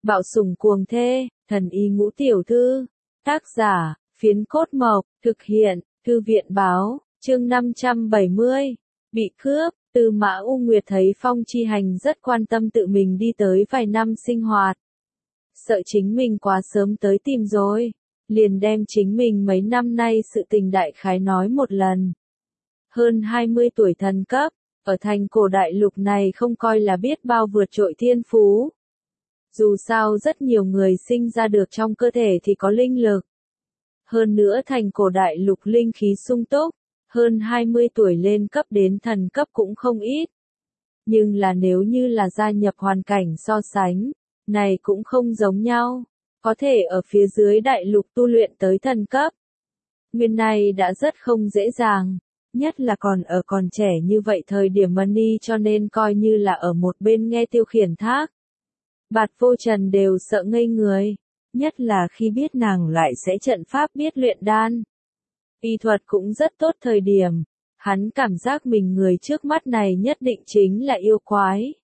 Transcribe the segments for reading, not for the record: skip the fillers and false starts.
Bạo sủng cuồng thê, thần y ngũ tiểu thư. Tác giả, Phiến Cốt Mộc, thực hiện, Thư viện báo, chương 570. Bị cướp, Tư Mã U Nguyệt thấy Phong Chi Hành rất quan tâm tự mình đi tới vài năm sinh hoạt. Sợ chính mình quá sớm tới tìm rồi, liền đem chính mình mấy năm nay sự tình đại khái nói một lần. Hơn 20 tuổi thần cấp, ở thành cổ đại lục này không coi là biết bao vượt trội thiên phú. Dù sao rất nhiều người sinh ra được trong cơ thể thì có linh lực. Hơn nữa thành cổ đại lục linh khí sung túc, hơn 20 tuổi lên cấp đến thần cấp cũng không ít. Nhưng là nếu như là gia nhập hoàn cảnh so sánh, này cũng không giống nhau, có thể ở phía dưới đại lục tu luyện tới thần cấp. Nguyên này đã rất không dễ dàng, nhất là còn trẻ như vậy thời điểm Money cho nên coi như là ở một bên nghe Tiêu Khiển thác. Bạt Vô Trần đều sợ ngây người, nhất là khi biết nàng lại sẽ trận pháp biết luyện đan. Y thuật cũng rất tốt thời điểm, hắn cảm giác mình người trước mắt này nhất định chính là yêu quái.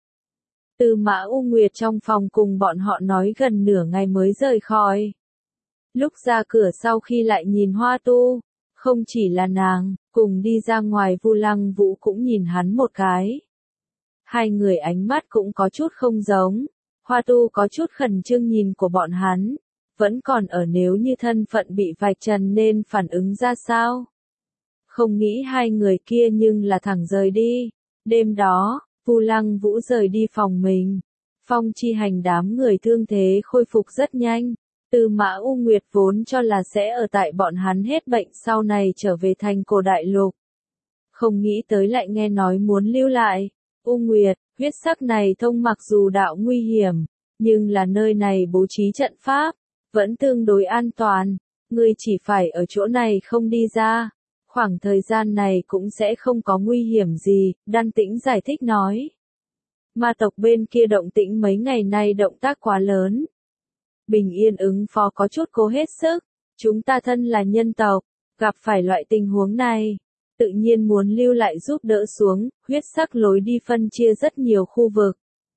Tư Mã U Nguyệt trong phòng cùng bọn họ nói gần nửa ngày mới rời khỏi. Lúc ra cửa sau khi lại nhìn Hoa Tu, không chỉ là nàng, cùng đi ra ngoài Vu Lăng Vũ cũng nhìn hắn một cái. Hai người ánh mắt cũng có chút không giống. Hoa Tu có chút khẩn trương nhìn của bọn hắn, vẫn còn ở nếu như thân phận bị vạch trần nên phản ứng ra sao. Không nghĩ hai người kia nhưng là thẳng rời đi. Đêm đó, Vu Lăng Vũ rời đi phòng mình. Phong Chi Hành đám người thương thế khôi phục rất nhanh. Tư Mã U Nguyệt vốn cho là sẽ ở tại bọn hắn hết bệnh sau này trở về thành cổ đại lục. Không nghĩ tới lại nghe nói muốn lưu lại. U Nguyệt, huyết sắc này thông mặc dù đạo nguy hiểm, nhưng là nơi này bố trí trận pháp, vẫn tương đối an toàn, ngươi chỉ phải ở chỗ này không đi ra, khoảng thời gian này cũng sẽ không có nguy hiểm gì, Đan Tĩnh giải thích nói. Ma tộc bên kia động tĩnh mấy ngày nay động tác quá lớn. Bình Yên ứng phó có chút cố hết sức, chúng ta thân là nhân tộc, gặp phải loại tình huống này. Tự nhiên muốn lưu lại giúp đỡ xuống, huyết sắc lối đi phân chia rất nhiều khu vực.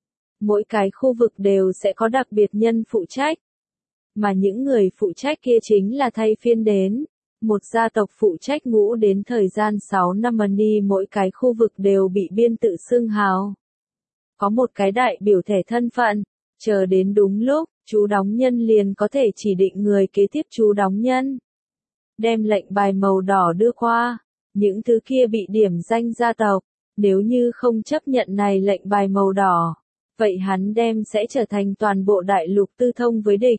Mỗi cái khu vực đều sẽ có đặc biệt nhân phụ trách. Mà những người phụ trách kia chính là thay phiên đến. Một gia tộc phụ trách ngũ đến thời gian 6 năm Money mỗi cái khu vực đều bị biên tự xưng hào. Có một cái đại biểu thẻ thân phận, chờ đến đúng lúc, chú đóng nhân liền có thể chỉ định người kế tiếp chú đóng nhân. Đem lệnh bài màu đỏ đưa qua. Những thứ kia bị điểm danh gia tộc, nếu như không chấp nhận này lệnh bài màu đỏ, vậy hắn đem sẽ trở thành toàn bộ đại lục tư thông với địch.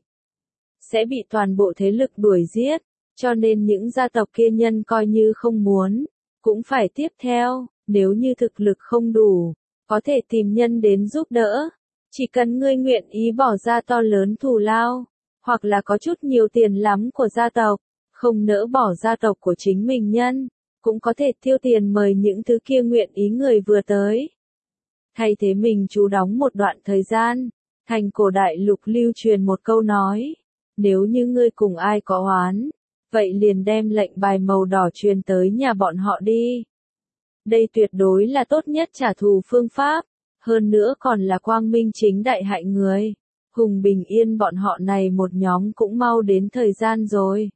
Sẽ bị toàn bộ thế lực đuổi giết, cho nên những gia tộc kia nhân coi như không muốn, cũng phải tiếp theo, nếu như thực lực không đủ, có thể tìm nhân đến giúp đỡ. Chỉ cần ngươi nguyện ý bỏ ra to lớn thù lao, hoặc là có chút nhiều tiền lắm của gia tộc, không nỡ bỏ gia tộc của chính mình nhân. Cũng có thể tiêu tiền mời những thứ kia nguyện ý người vừa tới. Thay thế mình chú đóng một đoạn thời gian, thành cổ đại lục lưu truyền một câu nói, nếu như ngươi cùng ai có oán, vậy liền đem lệnh bài màu đỏ truyền tới nhà bọn họ đi. Đây tuyệt đối là tốt nhất trả thù phương pháp, hơn nữa còn là quang minh chính đại hại người. Hùng Bình Yên bọn họ này một nhóm cũng mau đến thời gian rồi.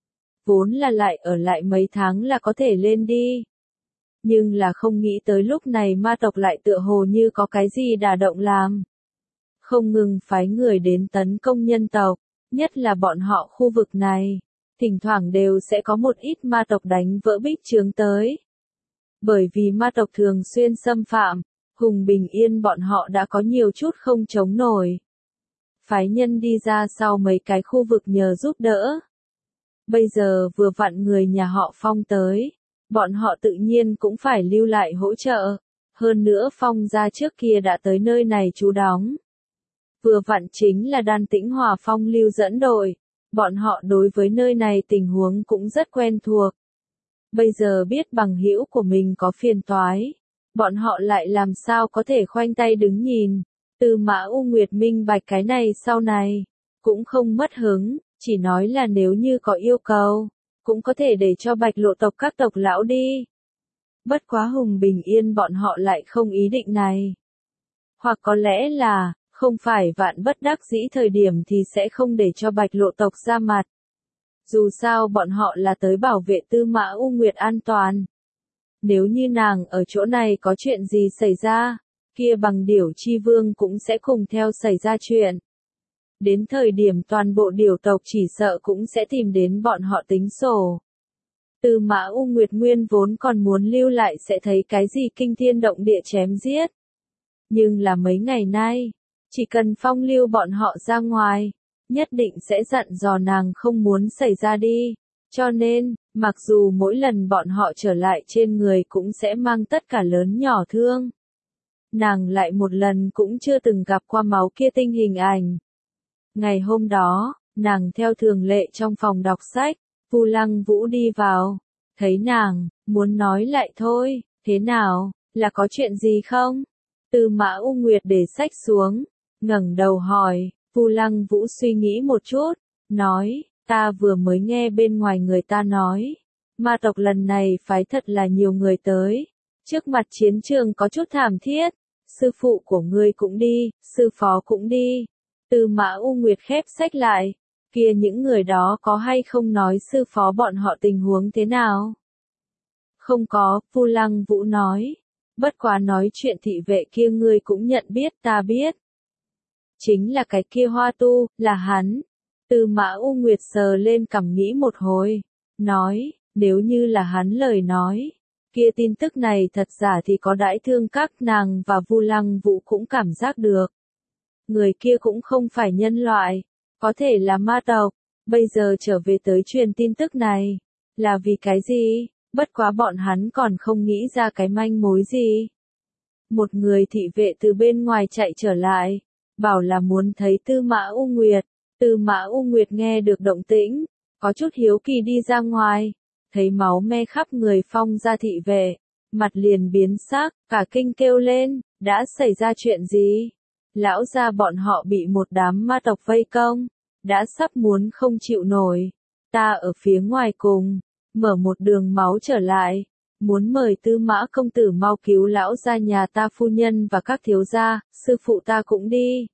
Vốn là lại ở lại mấy tháng là có thể lên đi. Nhưng là không nghĩ tới lúc này ma tộc lại tựa hồ như có cái gì đả động làm. Không ngừng phái người đến tấn công nhân tộc, nhất là bọn họ khu vực này. Thỉnh thoảng đều sẽ có một ít ma tộc đánh vỡ bích chướng tới. Bởi vì ma tộc thường xuyên xâm phạm, Hùng Bình Yên bọn họ đã có nhiều chút không chống nổi. Phái nhân đi ra sau mấy cái khu vực nhờ giúp đỡ. Bây giờ vừa vặn người nhà họ Phong tới, bọn họ tự nhiên cũng phải lưu lại hỗ trợ. Hơn nữa Phong gia trước kia đã tới nơi này trú đóng. Vừa vặn chính là Đan Tĩnh Hòa Phong lưu dẫn đội, bọn họ đối với nơi này tình huống cũng rất quen thuộc. Bây giờ biết bằng hữu của mình có phiền toái, bọn họ lại làm sao có thể khoanh tay đứng nhìn. Tư Mã U Nguyệt minh bạch cái này sau này, cũng không mất hứng. Chỉ nói là nếu như có yêu cầu, cũng có thể để cho Bạch Lộ tộc các tộc lão đi. Bất quá Hùng Bình Yên bọn họ lại không ý định này. Hoặc có lẽ là, Không phải vạn bất đắc dĩ thời điểm thì sẽ không để cho Bạch Lộ tộc ra mặt. Dù sao bọn họ là tới bảo vệ Tư Mã U Nguyệt an toàn. Nếu như nàng ở chỗ này có chuyện gì xảy ra, kia bằng điểu chi vương cũng sẽ cùng theo xảy ra chuyện. Đến thời điểm toàn bộ điểu tộc chỉ sợ cũng sẽ tìm đến bọn họ tính sổ. Tư Mã U Nguyệt nguyên vốn còn muốn lưu lại sẽ thấy cái gì kinh thiên động địa chém giết. Nhưng là mấy ngày nay, chỉ cần phong lưu bọn họ ra ngoài, nhất định sẽ dặn dò nàng không muốn xảy ra đi. Cho nên, mặc dù mỗi lần bọn họ trở lại trên người cũng sẽ mang tất cả lớn nhỏ thương. Nàng lại một lần cũng chưa từng gặp qua máu kia tinh hình ảnh. Ngày hôm đó, nàng theo thường lệ trong phòng đọc sách, Vu Lăng Vũ đi vào, thấy nàng, muốn nói lại thôi, thế nào, là có chuyện gì không? Tư Mã U Nguyệt để sách xuống, ngẩng đầu hỏi, Vu Lăng Vũ suy nghĩ một chút, nói, ta vừa mới nghe bên ngoài người ta nói, ma tộc lần này phái thật là nhiều người tới, trước mặt chiến trường có chút thảm thiết, sư phụ của ngươi cũng đi, sư phó cũng đi. Tư Mã U Nguyệt khép sách lại, kia những người đó có hay không nói sư phó bọn họ tình huống thế nào? Không có, Vu Lăng Vũ nói, bất quá nói chuyện thị vệ kia ngươi cũng nhận biết ta biết. Chính là cái kia Hoa Tu, là hắn. Tư Mã U Nguyệt sờ lên cằm nghĩ một hồi, nói, nếu như là hắn lời nói, kia tin tức này thật giả thì có đãi thương các nàng và Vu Lăng Vũ cũng cảm giác được. Người kia cũng không phải nhân loại, có thể là ma tộc, bây giờ trở về tới truyền tin tức này, là vì cái gì, bất quá bọn hắn còn không nghĩ ra cái manh mối gì. Một người thị vệ từ bên ngoài chạy trở lại, bảo là muốn thấy Tư Mã U Nguyệt. Tư Mã U Nguyệt nghe được động tĩnh, có chút hiếu kỳ đi ra ngoài, thấy máu me khắp người phong gia thị vệ, mặt liền biến sắc, cả kinh kêu lên, đã xảy ra chuyện gì? Lão gia bọn họ bị một đám ma tộc vây công, đã sắp muốn không chịu nổi. Ta ở phía ngoài cùng, mở một đường máu trở lại, muốn mời Tư Mã công tử mau cứu lão gia nhà ta phu nhân và các thiếu gia, sư phụ ta cũng đi.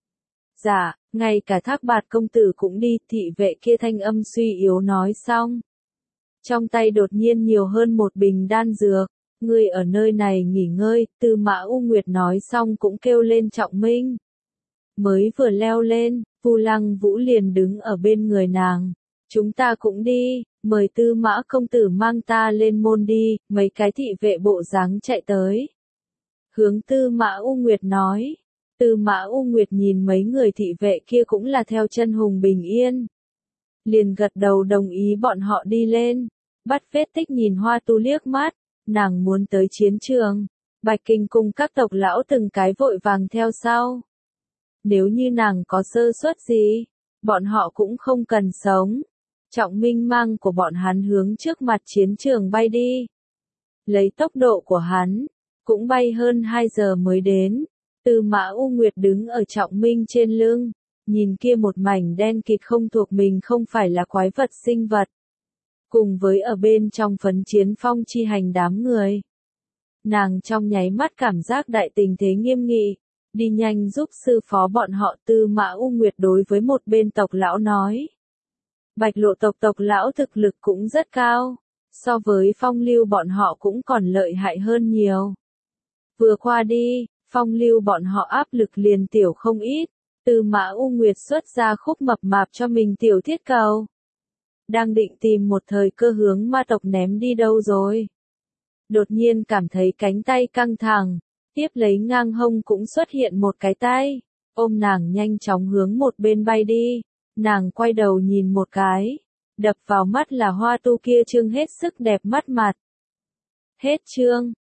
Dạ, ngay cả Thác Bạt công tử cũng đi, thị vệ kia thanh âm suy yếu nói xong. Trong tay đột nhiên nhiều hơn một bình đan dược, ngươi ở nơi này nghỉ ngơi, Tư Mã U Nguyệt nói xong cũng kêu lên Trọng Minh. Mới vừa leo lên, Vu Lăng Vũ liền đứng ở bên người nàng. Chúng ta cũng đi, mời Tư Mã công tử mang ta lên môn đi, mấy cái thị vệ bộ dáng chạy tới. Hướng Tư Mã U Nguyệt nói. Tư Mã U Nguyệt nhìn mấy người thị vệ kia cũng là theo chân Hùng Bình Yên. Liền gật đầu đồng ý bọn họ đi lên. Bắt Vết Tích nhìn Hoa Tu liếc mắt, nàng muốn tới chiến trường. Bạch Kinh cùng các tộc lão từng cái vội vàng theo sau. Nếu như nàng có sơ suất gì, bọn họ cũng không cần sống. Trọng Minh mang của bọn hắn hướng trước mặt chiến trường bay đi. Lấy tốc độ của hắn, cũng bay hơn 2 giờ mới đến. Tư Mã U Nguyệt đứng ở Trọng Minh trên lưng, nhìn kia một mảnh đen kịt không thuộc mình không phải là quái vật sinh vật. Cùng với ở bên trong phấn chiến phong chi hành đám người. Nàng trong nháy mắt cảm giác đại tình thế nghiêm nghị, đi nhanh giúp sư phó bọn họ. Tư Mã U Nguyệt đối với một bên tộc lão nói. Bạch Lộ tộc lão thực lực cũng rất cao, so với phong lưu bọn họ cũng còn lợi hại hơn nhiều. Vừa qua đi, phong lưu bọn họ áp lực liền tiểu không ít, Tư Mã U Nguyệt xuất ra khúc mập mạp cho mình tiểu thiết cầu. Đang định tìm một thời cơ hướng ma tộc ném đi đâu rồi. Đột nhiên cảm thấy cánh tay căng thẳng, tiếp lấy ngang hông cũng xuất hiện một cái tay, ôm nàng nhanh chóng hướng một bên bay đi, nàng quay đầu nhìn một cái, đập vào mắt là Hoa Tu kia trương hết sức đẹp mắt mặt. Hết chương.